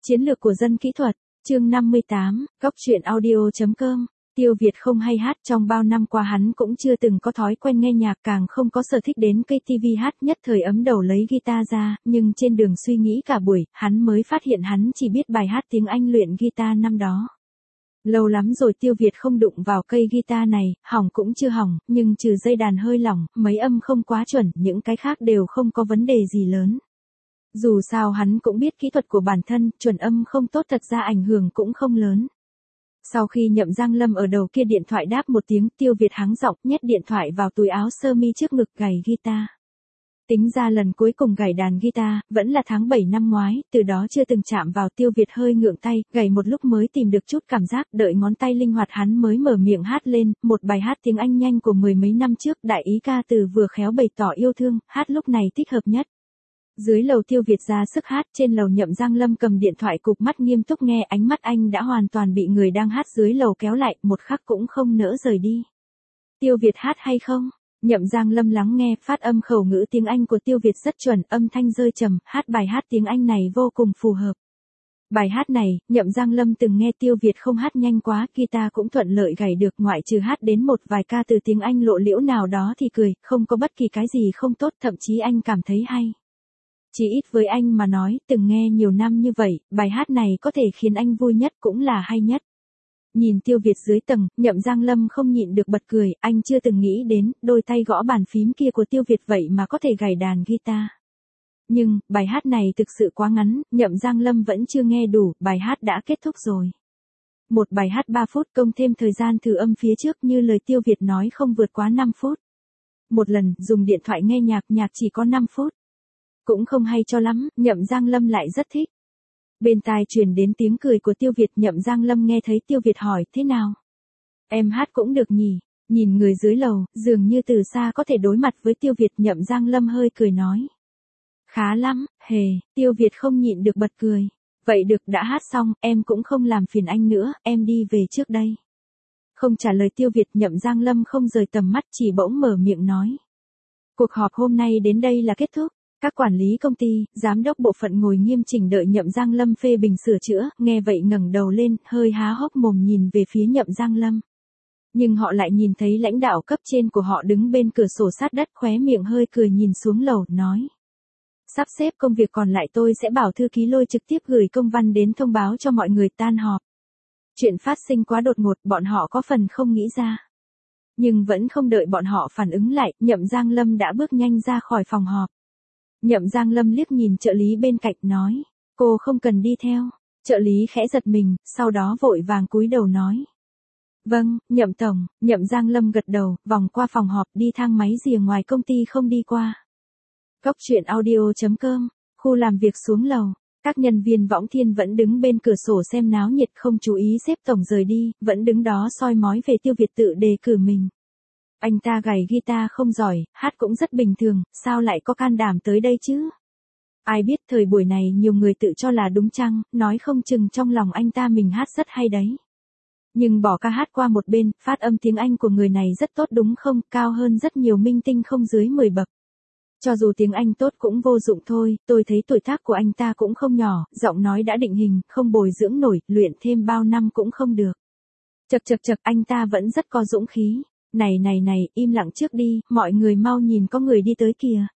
Chiến lược của dân kỹ thuật, chương 58, góc truyện audio.com. Tiêu Việt không hay hát, trong bao năm qua hắn cũng chưa từng có thói quen nghe nhạc, càng không có sở thích đến cây TV hát, nhất thời ấm đầu lấy guitar ra, nhưng trên đường suy nghĩ cả buổi, hắn mới phát hiện hắn chỉ biết bài hát tiếng Anh luyện guitar năm đó. Lâu lắm rồi Tiêu Việt không đụng vào cây guitar này, hỏng cũng chưa hỏng, nhưng trừ dây đàn hơi lỏng, mấy âm không quá chuẩn, những cái khác đều không có vấn đề gì lớn. Dù sao hắn cũng biết kỹ thuật của bản thân, chuẩn âm không tốt thật ra ảnh hưởng cũng không lớn. Sau khi Nhậm Giang Lâm ở đầu kia điện thoại đáp một tiếng, Tiêu Việt hắng giọng, nhét điện thoại vào túi áo sơ mi trước ngực gảy guitar. Tính ra lần cuối cùng gảy đàn guitar, vẫn là tháng 7 năm ngoái, từ đó chưa từng chạm vào. Tiêu Việt hơi ngượng tay, gảy một lúc mới tìm được chút cảm giác, đợi ngón tay linh hoạt hắn mới mở miệng hát lên, một bài hát tiếng Anh nhanh của mười mấy năm trước, đại ý ca từ vừa khéo bày tỏ yêu thương, hát lúc này thích hợp nhất. Dưới lầu Tiêu Việt ra sức hát, trên lầu Nhậm Giang Lâm cầm điện thoại cụp mắt nghiêm túc nghe, ánh mắt anh đã hoàn toàn bị người đang hát dưới lầu kéo lại, một khắc cũng không nỡ rời đi. Tiêu Việt hát hay không? Nhậm Giang Lâm lắng nghe, phát âm khẩu ngữ tiếng Anh của Tiêu Việt rất chuẩn, âm thanh rơi trầm, hát bài hát tiếng Anh này vô cùng phù hợp. Bài hát này, Nhậm Giang Lâm từng nghe Tiêu Việt không hát nhanh quá, guitar cũng thuận lợi gảy được, ngoại trừ hát đến một vài ca từ tiếng Anh lộ liễu nào đó thì cười, không có bất kỳ cái gì không tốt, thậm chí anh cảm thấy hay. Chỉ ít với anh mà nói, từng nghe nhiều năm như vậy, bài hát này có thể khiến anh vui nhất cũng là hay nhất. Nhìn Tiêu Việt dưới tầng, Nhậm Giang Lâm không nhịn được bật cười, anh chưa từng nghĩ đến, đôi tay gõ bàn phím kia của Tiêu Việt vậy mà có thể gảy đàn guitar. Nhưng, bài hát này thực sự quá ngắn, Nhậm Giang Lâm vẫn chưa nghe đủ, bài hát đã kết thúc rồi. Một bài hát 3 phút công thêm thời gian thử âm phía trước như lời Tiêu Việt nói không vượt quá 5 phút. Một lần, dùng điện thoại nghe nhạc chỉ có 5 phút. Cũng không hay cho lắm, Nhậm Giang Lâm lại rất thích. Bên tai truyền đến tiếng cười của Tiêu Việt, Nhậm Giang Lâm nghe thấy Tiêu Việt hỏi, thế nào? Em hát cũng được nhỉ? Nhìn người dưới lầu, dường như từ xa có thể đối mặt với Tiêu Việt, Nhậm Giang Lâm hơi cười nói. Khá lắm, hề, Tiêu Việt không nhịn được bật cười. Vậy được, đã hát xong, em cũng không làm phiền anh nữa, em đi về trước đây. Không trả lời Tiêu Việt, Nhậm Giang Lâm không rời tầm mắt, chỉ bỗng mở miệng nói. Cuộc họp hôm nay đến đây là kết thúc. Các quản lý công ty, giám đốc bộ phận ngồi nghiêm chỉnh đợi Nhậm Giang Lâm phê bình sửa chữa, nghe vậy ngẩng đầu lên, hơi há hốc mồm nhìn về phía Nhậm Giang Lâm. Nhưng họ lại nhìn thấy lãnh đạo cấp trên của họ đứng bên cửa sổ sát đất, khóe miệng hơi cười nhìn xuống lầu, nói. Sắp xếp công việc còn lại tôi sẽ bảo thư ký Lôi trực tiếp gửi công văn đến thông báo cho mọi người tan họp. Chuyện phát sinh quá đột ngột, bọn họ có phần không nghĩ ra. Nhưng vẫn không đợi bọn họ phản ứng lại, Nhậm Giang Lâm đã bước nhanh ra khỏi phòng họp. Nhậm Giang Lâm liếc nhìn trợ lý bên cạnh nói, cô không cần đi theo. Trợ lý khẽ giật mình, sau đó vội vàng cúi đầu nói. Vâng, Nhậm tổng. Nhậm Giang Lâm gật đầu, vòng qua phòng họp, đi thang máy rìa ngoài công ty không đi qua. Góc truyện audio.com, khu làm việc xuống lầu, các nhân viên Võng Thiên vẫn đứng bên cửa sổ xem náo nhiệt, không chú ý sếp tổng rời đi, vẫn đứng đó soi mói về Tiêu Việt tự đề cử mình. Anh ta gảy guitar không giỏi, hát cũng rất bình thường, sao lại có can đảm tới đây chứ? Ai biết thời buổi này nhiều người tự cho là đúng chăng, nói không chừng trong lòng anh ta mình hát rất hay đấy. Nhưng bỏ ca hát qua một bên, phát âm tiếng Anh của người này rất tốt đúng không, cao hơn rất nhiều minh tinh không dưới 10 bậc. Cho dù tiếng Anh tốt cũng vô dụng thôi, tôi thấy tuổi tác của anh ta cũng không nhỏ, giọng nói đã định hình, không bồi dưỡng nổi, luyện thêm bao năm cũng không được. Chật, anh ta vẫn rất có dũng khí. Này, im lặng trước đi, mọi người mau nhìn có người đi tới kìa.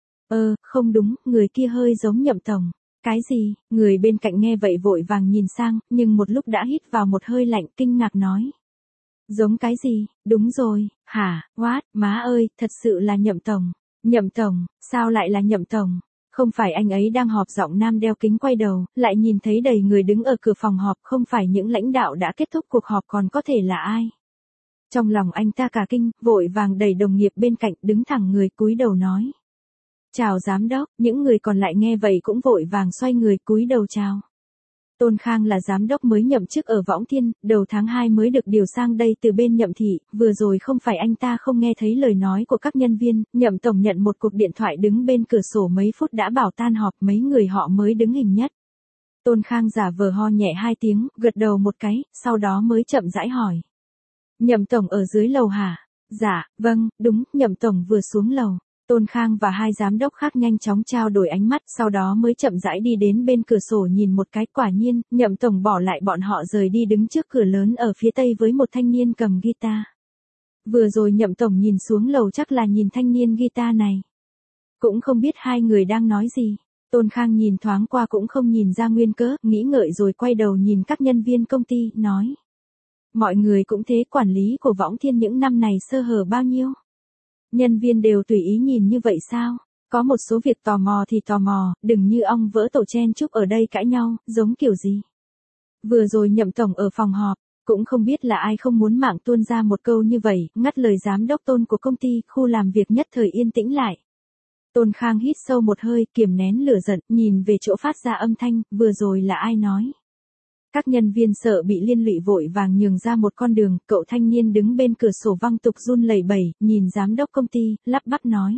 Không đúng, người kia hơi giống Nhậm tổng. Cái gì? Người bên cạnh nghe vậy vội vàng nhìn sang, nhưng một lúc đã hít vào một hơi lạnh, kinh ngạc nói. Giống cái gì? Đúng rồi, hả, what, má ơi, thật sự là Nhậm tổng. Nhậm tổng, sao lại là Nhậm tổng? Không phải anh ấy đang họp, giọng nam đeo kính quay đầu, lại nhìn thấy đầy người đứng ở cửa phòng họp, không phải những lãnh đạo đã kết thúc cuộc họp còn có thể là ai? Trong lòng anh ta cả kinh, vội vàng đẩy đồng nghiệp bên cạnh, đứng thẳng người cúi đầu nói. Chào giám đốc, những người còn lại nghe vậy cũng vội vàng xoay người cúi đầu chào. Tôn Khang là giám đốc mới nhậm chức ở Võng Thiên, đầu tháng 2 mới được điều sang đây từ bên Nhậm thị, vừa rồi không phải anh ta không nghe thấy lời nói của các nhân viên, Nhậm tổng nhận một cuộc điện thoại đứng bên cửa sổ mấy phút đã bảo tan họp, mấy người họ mới đứng hình nhất. Tôn Khang giả vờ ho nhẹ 2 tiếng, gật đầu một cái, sau đó mới chậm rãi hỏi. Nhậm tổng ở dưới lầu hả? Dạ, vâng, đúng, Nhậm tổng vừa xuống lầu. Tôn Khang và hai giám đốc khác nhanh chóng trao đổi ánh mắt, sau đó mới chậm rãi đi đến bên cửa sổ nhìn một cái. Quả nhiên, Nhậm tổng bỏ lại bọn họ rời đi đứng trước cửa lớn ở phía tây với một thanh niên cầm guitar. Vừa rồi Nhậm tổng nhìn xuống lầu chắc là nhìn thanh niên guitar này. Cũng không biết hai người đang nói gì. Tôn Khang nhìn thoáng qua cũng không nhìn ra nguyên cớ, nghĩ ngợi rồi quay đầu nhìn các nhân viên công ty, nói. Mọi người cũng thế, quản lý của Võng Thiên những năm này sơ hở bao nhiêu? Nhân viên đều tùy ý nhìn như vậy sao? Có một số việc tò mò thì tò mò, đừng như ong vỡ tổ chen chúc ở đây cãi nhau, giống kiểu gì? Vừa rồi Nhậm tổng ở phòng họp, cũng không biết là ai không muốn mạng tuôn ra một câu như vậy, ngắt lời giám đốc Tôn của công ty, khu làm việc nhất thời yên tĩnh lại. Tôn Khang hít sâu một hơi, kiềm nén lửa giận, nhìn về chỗ phát ra âm thanh, vừa rồi là ai nói? Các nhân viên sợ bị liên lụy vội vàng nhường ra một con đường, cậu thanh niên đứng bên cửa sổ văng tục run lẩy bẩy, nhìn giám đốc công ty, lắp bắp nói.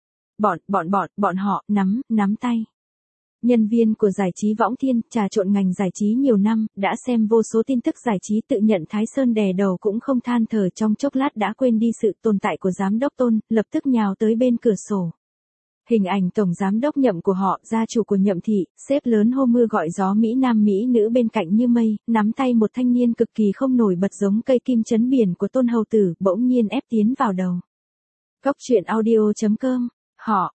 Bọn họ, nắm tay. Nhân viên của giải trí Võng Thiên, trà trộn ngành giải trí nhiều năm, đã xem vô số tin tức giải trí, tự nhận Thái Sơn đè đầu cũng không than thở, trong chốc lát đã quên đi sự tồn tại của giám đốc Tôn, lập tức nhào tới bên cửa sổ. Hình ảnh tổng giám đốc Nhậm của họ, gia chủ của Nhậm thị, sếp lớn hô mưa gọi gió Mỹ Nam Mỹ nữ bên cạnh như mây, nắm tay một thanh niên cực kỳ không nổi bật giống cây kim chấn biển của Tôn hầu tử, bỗng nhiên ép tiến vào đầu. Cốc truyện audio.com. Họ,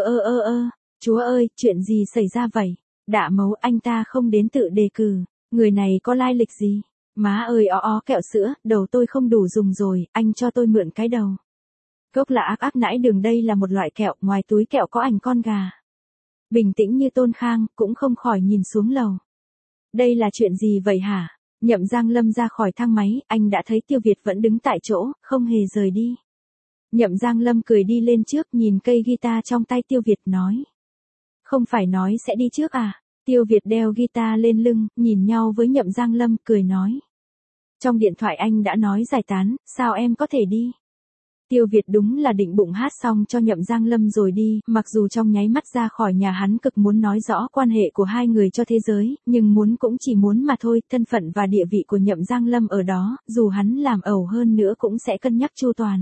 chúa ơi, chuyện gì xảy ra vậy? Đạ Mấu, anh ta không đến tự đề cử, người này có lai lịch gì? Má ơi kẹo sữa, đầu tôi không đủ dùng rồi, anh cho tôi mượn cái đầu. Cốc là ác nãi đường, đây là một loại kẹo, ngoài túi kẹo có ảnh con gà. Bình tĩnh như Tôn Khang, cũng không khỏi nhìn xuống lầu. Đây là chuyện gì vậy hả? Nhậm Giang Lâm ra khỏi thang máy, anh đã thấy Tiêu Việt vẫn đứng tại chỗ, không hề rời đi. Nhậm Giang Lâm cười đi lên trước, nhìn cây guitar trong tay Tiêu Việt, nói. Không phải nói sẽ đi trước à? Tiêu Việt đeo guitar lên lưng, nhìn nhau với Nhậm Giang Lâm, cười nói. Trong điện thoại anh đã nói giải tán, sao em có thể đi? Tiêu Việt đúng là định bụng hát xong cho Nhậm Giang Lâm rồi đi, mặc dù trong nháy mắt ra khỏi nhà hắn cực muốn nói rõ quan hệ của hai người cho thế giới, nhưng muốn cũng chỉ muốn mà thôi, thân phận và địa vị của Nhậm Giang Lâm ở đó, dù hắn làm ẩu hơn nữa cũng sẽ cân nhắc chu toàn.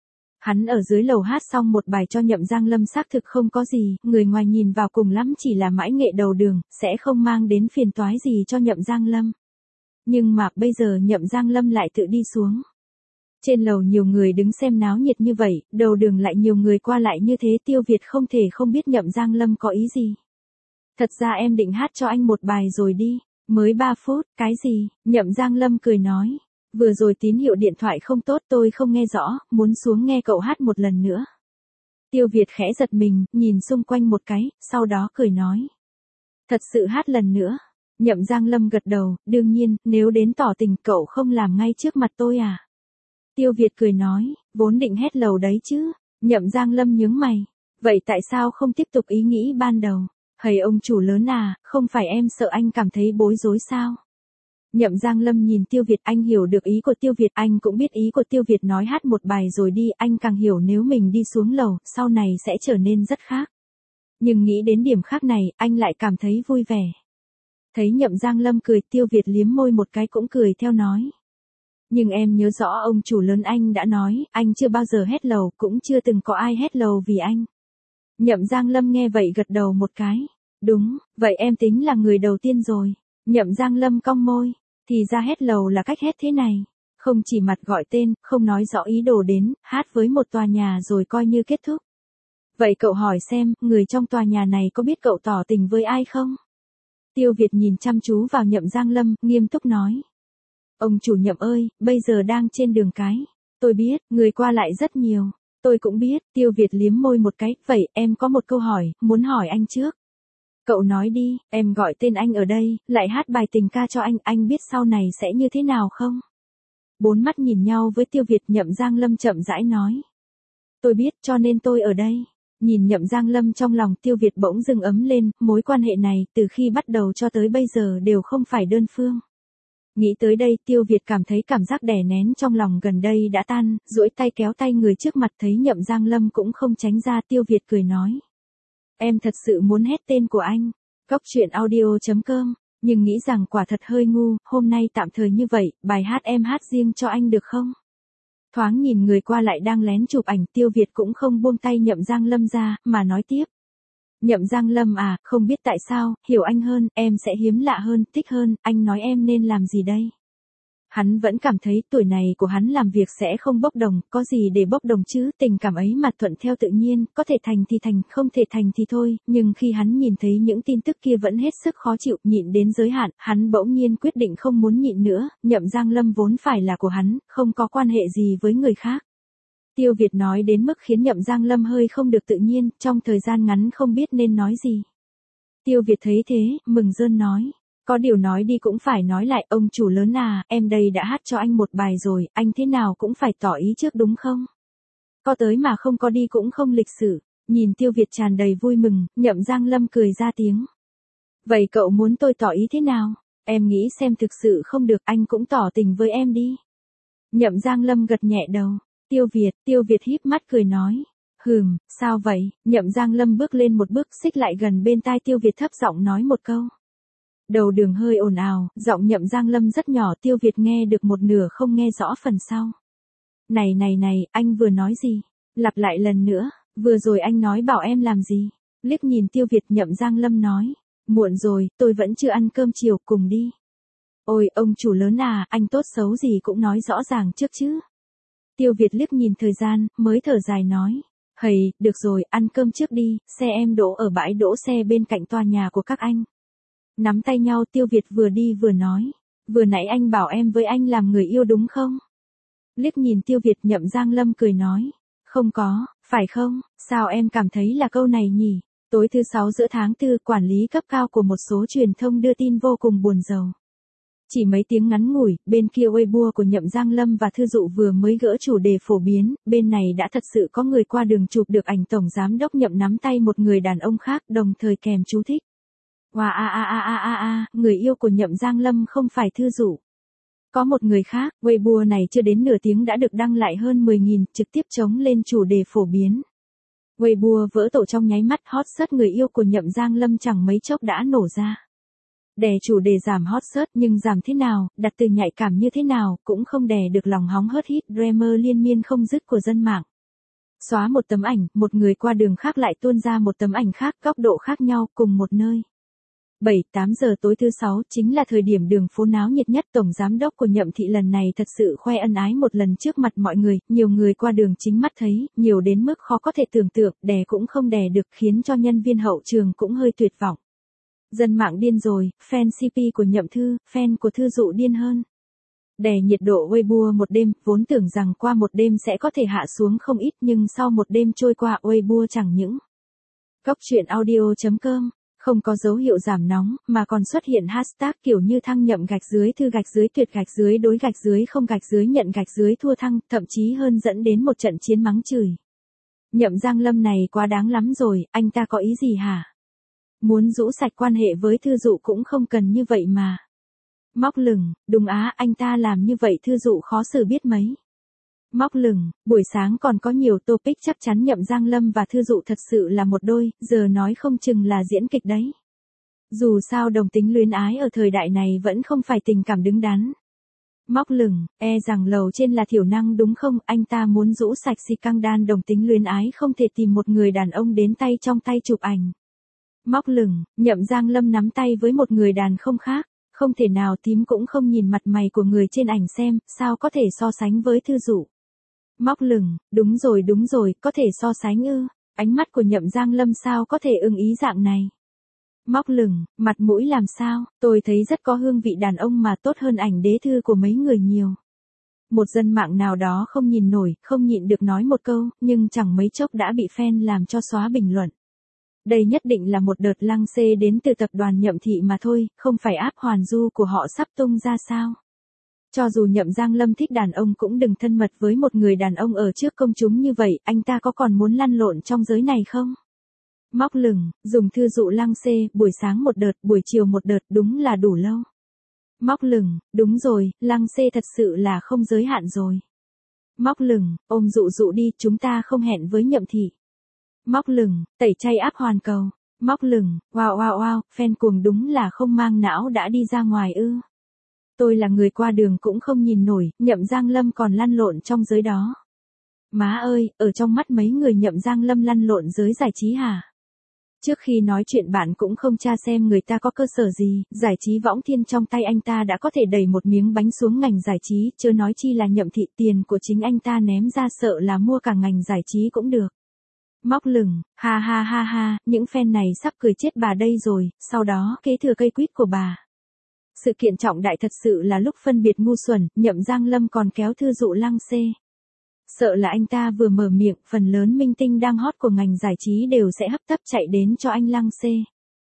Hắn ở dưới lầu hát xong một bài cho Nhậm Giang Lâm xác thực không có gì, người ngoài nhìn vào cùng lắm chỉ là mãi nghệ đầu đường, sẽ không mang đến phiền toái gì cho Nhậm Giang Lâm. Nhưng mà bây giờ Nhậm Giang Lâm lại tự đi xuống. Trên lầu nhiều người đứng xem náo nhiệt như vậy, đầu đường lại nhiều người qua lại như thế, Tiêu Việt không thể không biết Nhậm Giang Lâm có ý gì. Thật ra em định hát cho anh một bài rồi đi, mới 3 phút, cái gì? Nhậm Giang Lâm cười nói. Vừa rồi tín hiệu điện thoại không tốt, tôi không nghe rõ, muốn xuống nghe cậu hát một lần nữa. Tiêu Việt khẽ giật mình, nhìn xung quanh một cái, sau đó cười nói. Thật sự hát lần nữa. Nhậm Giang Lâm gật đầu, đương nhiên, nếu đến tỏ tình cậu không làm ngay trước mặt tôi à? Tiêu Việt cười nói, vốn định hét lầu đấy chứ. Nhậm Giang Lâm nhướng mày. Vậy tại sao không tiếp tục ý nghĩ ban đầu? Hầy ông chủ lớn à, không phải em sợ anh cảm thấy bối rối sao? Nhậm Giang Lâm nhìn Tiêu Việt, anh hiểu được ý của Tiêu Việt, anh cũng biết ý của Tiêu Việt nói hát một bài rồi đi, anh càng hiểu nếu mình đi xuống lầu, sau này sẽ trở nên rất khác. Nhưng nghĩ đến điểm khác này, anh lại cảm thấy vui vẻ. Thấy Nhậm Giang Lâm cười, Tiêu Việt liếm môi một cái cũng cười theo nói. Nhưng em nhớ rõ ông chủ lớn anh đã nói, anh chưa bao giờ hét lầu, cũng chưa từng có ai hét lầu vì anh. Nhậm Giang Lâm nghe vậy gật đầu một cái. Đúng, vậy em tính là người đầu tiên rồi. Nhậm Giang Lâm cong môi. Thì ra hét lầu là cách hét thế này. Không chỉ mặt gọi tên, không nói rõ ý đồ đến, hát với một tòa nhà rồi coi như kết thúc. Vậy cậu hỏi xem, người trong tòa nhà này có biết cậu tỏ tình với ai không? Tiêu Việt nhìn chăm chú vào Nhậm Giang Lâm, nghiêm túc nói. Ông chủ Nhậm ơi, bây giờ đang trên đường cái. Tôi biết, người qua lại rất nhiều. Tôi cũng biết, Tiêu Việt liếm môi một cái, vậy em có một câu hỏi, muốn hỏi anh trước. Cậu nói đi, em gọi tên anh ở đây, lại hát bài tình ca cho anh biết sau này sẽ như thế nào không? Bốn mắt nhìn nhau với Tiêu Việt, Nhậm Giang Lâm chậm rãi nói. Tôi biết cho nên tôi ở đây. Nhìn Nhậm Giang Lâm trong lòng Tiêu Việt bỗng dưng ấm lên, mối quan hệ này từ khi bắt đầu cho tới bây giờ đều không phải đơn phương. Nghĩ tới đây Tiêu Việt cảm thấy cảm giác đè nén trong lòng gần đây đã tan, duỗi tay kéo tay người trước mặt thấy Nhậm Giang Lâm cũng không tránh ra, Tiêu Việt cười nói. Em thật sự muốn hét tên của anh. Cốc truyện audio.com, nhưng nghĩ rằng quả thật hơi ngu, hôm nay tạm thời như vậy, bài hát em hát riêng cho anh được không? Thoáng nhìn người qua lại đang lén chụp ảnh, Tiêu Việt cũng không buông tay Nhậm Giang Lâm ra, mà nói tiếp. Nhậm Giang Lâm à, không biết tại sao, hiểu anh hơn, em sẽ hiếm lạ hơn, thích hơn, anh nói em nên làm gì đây? Hắn vẫn cảm thấy tuổi này của hắn làm việc sẽ không bốc đồng, có gì để bốc đồng chứ, tình cảm ấy mà thuận theo tự nhiên, có thể thành thì thành, không thể thành thì thôi, nhưng khi hắn nhìn thấy những tin tức kia vẫn hết sức khó chịu, nhịn đến giới hạn, hắn bỗng nhiên quyết định không muốn nhịn nữa, Nhậm Giang Lâm vốn phải là của hắn, không có quan hệ gì với người khác. Tiêu Việt nói đến mức khiến Nhậm Giang Lâm hơi không được tự nhiên, trong thời gian ngắn không biết nên nói gì. Tiêu Việt thấy thế, mừng rơn nói. Có điều nói đi cũng phải nói lại, ông chủ lớn à, em đây đã hát cho anh một bài rồi, anh thế nào cũng phải tỏ ý trước đúng không? Có tới mà không có đi cũng không lịch sự. Nhìn Tiêu Việt tràn đầy vui mừng, Nhậm Giang Lâm cười ra tiếng. Vậy cậu muốn tôi tỏ ý thế nào? Em nghĩ xem thực sự không được anh cũng tỏ tình với em đi. Nhậm Giang Lâm gật nhẹ đầu. Tiêu Việt híp mắt cười nói. Sao vậy? Nhậm Giang Lâm bước lên một bước xích lại gần bên tai Tiêu Việt thấp giọng nói một câu. Đầu đường hơi ồn ào, giọng Nhậm Giang Lâm rất nhỏ, Tiêu Việt nghe được một nửa không nghe rõ phần sau. Này, anh vừa nói gì? Lặp lại lần nữa, vừa rồi anh nói bảo em làm gì? Liếc nhìn Tiêu Việt, Nhậm Giang Lâm nói. Muộn rồi, tôi vẫn chưa ăn cơm chiều, cùng đi. Ôi, ông chủ lớn à, anh tốt xấu gì cũng nói rõ ràng trước chứ. Tiêu Việt liếc nhìn thời gian, mới thở dài nói. Được rồi, ăn cơm trước đi, xe em đỗ ở bãi đỗ xe bên cạnh tòa nhà của các anh. Nắm tay nhau, Tiêu Việt vừa đi vừa nói. Vừa nãy anh bảo em với anh làm người yêu đúng không? Liếc nhìn Tiêu Việt, Nhậm Giang Lâm cười nói. Không có, phải không? Sao em cảm thấy là câu này nhỉ? Tối thứ 6 giữa tháng 4, quản lý cấp cao của một số truyền thông đưa tin vô cùng buồn rầu. Chỉ mấy tiếng ngắn ngủi, bên kia Weibo của Nhậm Giang Lâm và Thư Dụ vừa mới gỡ chủ đề phổ biến, bên này đã thật sự có người qua đường chụp được ảnh tổng giám đốc Nhậm nắm tay một người đàn ông khác, đồng thời kèm chú thích. Wow, người yêu của Nhậm Giang Lâm không phải Thư Dụ. Có một người khác, Weibo này chưa đến nửa tiếng đã được đăng lại hơn 10.000, trực tiếp chống lên chủ đề phổ biến. Weibo vỡ tổ trong nháy mắt, hot search người yêu của Nhậm Giang Lâm chẳng mấy chốc đã nổ ra. Đè chủ đề giảm hot search, nhưng giảm thế nào, đặt từ nhạy cảm như thế nào, cũng không đè được lòng hóng hớt hit drama liên miên không dứt của dân mạng. Xóa một tấm ảnh, một người qua đường khác lại tuôn ra một tấm ảnh khác, góc độ khác nhau, cùng một nơi. 7-8 giờ tối thứ 6 chính là thời điểm đường phố náo nhiệt nhất. Tổng giám đốc của Nhậm thị lần này thật sự khoe ân ái một lần trước mặt mọi người, nhiều người qua đường chính mắt thấy, nhiều đến mức khó có thể tưởng tượng, đè cũng không đè được, khiến cho nhân viên hậu trường cũng hơi tuyệt vọng. Dân mạng điên rồi, fan CP của Nhậm Thư, fan của Thư Dụ điên hơn. Đè nhiệt độ Weibo một đêm, vốn tưởng rằng qua một đêm sẽ có thể hạ xuống không ít, nhưng sau một đêm trôi qua Weibo chẳng những Góc truyện audio.com không có dấu hiệu giảm nóng, mà còn xuất hiện hashtag kiểu như thăng nhậm gạch dưới thư gạch dưới tuyệt gạch dưới đối gạch dưới không gạch dưới nhận gạch dưới thua thăng, thậm chí hơn dẫn đến một trận chiến mắng chửi. Nhậm Giang Lâm này quá đáng lắm rồi, anh ta có ý gì hả? Muốn rũ sạch quan hệ với Thư Dụ cũng không cần như vậy mà. Móc lửng, đúng á, anh ta làm như vậy Thư Dụ khó xử biết mấy. Móc lửng, buổi sáng còn có nhiều topic, chắc chắn Nhậm Giang Lâm và Thư Dụ thật sự là một đôi, giờ nói không chừng là diễn kịch đấy. Dù sao đồng tính luyến ái ở thời đại này vẫn không phải tình cảm đứng đắn. Móc lửng, rằng lầu trên là thiểu năng đúng không, anh ta muốn rũ sạch si căng đan đồng tính luyến ái không thể tìm một người đàn ông đến tay trong tay chụp ảnh. Móc lửng, Nhậm Giang Lâm nắm tay với một người đàn không khác, không thể nào tím cũng không nhìn mặt mày của người trên ảnh xem, sao có thể so sánh với Thư Dụ. Móc lửng, đúng rồi, có thể so sánh ư, ánh mắt của Nhậm Giang Lâm sao có thể ưng ý dạng này. Móc lửng, mặt mũi làm sao, tôi thấy rất có hương vị đàn ông mà tốt hơn ảnh đế thư của mấy người nhiều. Một dân mạng nào đó không nhìn nổi, không nhịn được nói một câu, nhưng chẳng mấy chốc đã bị fan làm cho xóa bình luận. Đây nhất định là một đợt lăng xê đến từ tập đoàn Nhậm thị mà thôi, không phải áp hoàn du của họ sắp tung ra sao. Cho dù Nhậm Giang Lâm thích đàn ông cũng đừng thân mật với một người đàn ông ở trước công chúng như vậy, anh ta có còn muốn lăn lộn trong giới này không? Móc lửng, dùng Thư Dụ lăng xê, buổi sáng một đợt, buổi chiều một đợt, đúng là đủ lâu. Móc lửng, đúng rồi, lăng xê thật sự là không giới hạn rồi. Móc lửng, ôm Dụ đi, chúng ta không hẹn với Nhậm thị. Móc lửng, tẩy chay áp hoàn cầu. Móc lửng, wow, fan cuồng đúng là không mang não đã đi ra ngoài ư. Tôi là người qua đường cũng không nhìn nổi, Nhậm Giang Lâm còn lăn lộn trong giới đó. Má ơi, ở trong mắt mấy người Nhậm Giang Lâm lăn lộn giới giải trí hả? Trước khi nói chuyện bạn cũng không tra xem người ta có cơ sở gì, giải trí võng thiên trong tay anh ta đã có thể đẩy một miếng bánh xuống ngành giải trí, chớ nói chi là Nhậm thị, tiền của chính anh ta ném ra sợ là mua cả ngành giải trí cũng được. Móc lửng, ha ha ha ha, những fan này sắp cười chết bà đây rồi, sau đó kế thừa cây quýt của bà. Sự kiện trọng đại thật sự là lúc phân biệt ngu xuẩn, Nhậm Giang Lâm còn kéo thư dụ Lăng Xê. Sợ là anh ta vừa mở miệng, phần lớn minh tinh đang hot của ngành giải trí đều sẽ hấp tấp chạy đến cho anh Lăng Xê.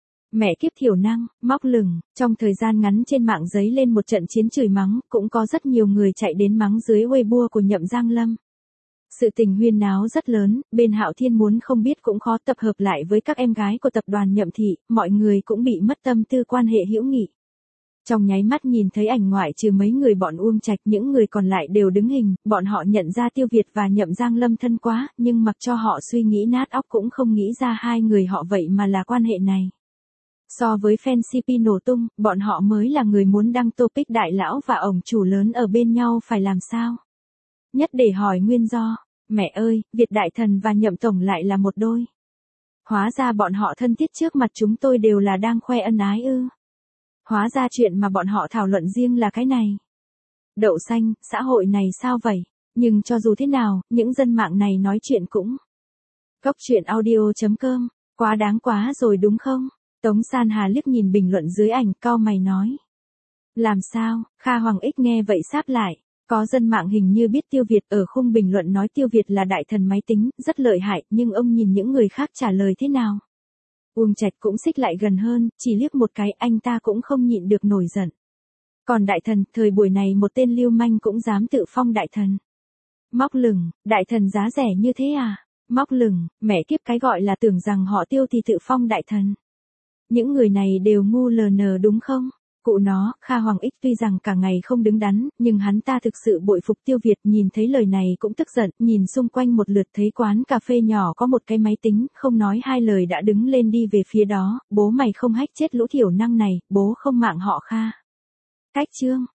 Mẹ kiếp thiểu năng, móc lửng, trong thời gian ngắn trên mạng giấy lên một trận chiến chửi mắng, cũng có rất nhiều người chạy đến mắng dưới Weibo của Nhậm Giang Lâm. Sự tình huyên náo rất lớn, bên Hạo Thiên muốn không biết cũng khó, tập hợp lại với các em gái của tập đoàn Nhậm thị, mọi người cũng bị mất tâm tư quan hệ hữu nghị. Trong nháy mắt nhìn thấy ảnh ngoại trừ mấy người bọn Uông Trạch, những người còn lại đều đứng hình, bọn họ nhận ra Tiêu Việt và Nhậm Giang Lâm thân quá, nhưng mặc cho họ suy nghĩ nát óc cũng không nghĩ ra hai người họ vậy mà là quan hệ này. So với fan CP nổ tung, bọn họ mới là người muốn đăng topic đại lão và ổng chủ lớn ở bên nhau phải làm sao? Nhất để hỏi nguyên do, mẹ ơi, Việt Đại Thần và Nhậm Tổng lại là một đôi. Hóa ra bọn họ thân thiết trước mặt chúng tôi đều là đang khoe ân ái ư. Hóa ra chuyện mà bọn họ thảo luận riêng là cái này. Đậu xanh, xã hội này sao vậy? Nhưng cho dù thế nào, những dân mạng này nói chuyện cũng. Cốc truyện audio.com, quá đáng quá rồi đúng không? Tống San Hà liếc nhìn bình luận dưới ảnh, cau mày nói. Làm sao? Kha Hoàng Ích nghe vậy sáp lại. Có dân mạng hình như biết Tiêu Việt, ở khung bình luận nói Tiêu Việt là đại thần máy tính, rất lợi hại, nhưng ông nhìn những người khác trả lời thế nào? Uông Trạch cũng xích lại gần hơn, chỉ liếc một cái anh ta cũng không nhịn được nổi giận. Còn đại thần, thời buổi này một tên lưu manh cũng dám tự phong đại thần. Móc lửng, đại thần giá rẻ như thế à? Móc lửng, mẹ kiếp, cái gọi là tưởng rằng họ Tiêu thì tự phong đại thần. Những người này đều ngu lờ nờ đúng không? Cụ nó, Kha Hoàng Ích tuy rằng cả ngày không đứng đắn, nhưng hắn ta thực sự bội phục Tiêu Việt, nhìn thấy lời này cũng tức giận, nhìn xung quanh một lượt thấy quán cà phê nhỏ có một cái máy tính, không nói hai lời đã đứng lên đi về phía đó, bố mày không hách chết lũ thiểu năng này, bố không mạng họ Kha. Cách chương.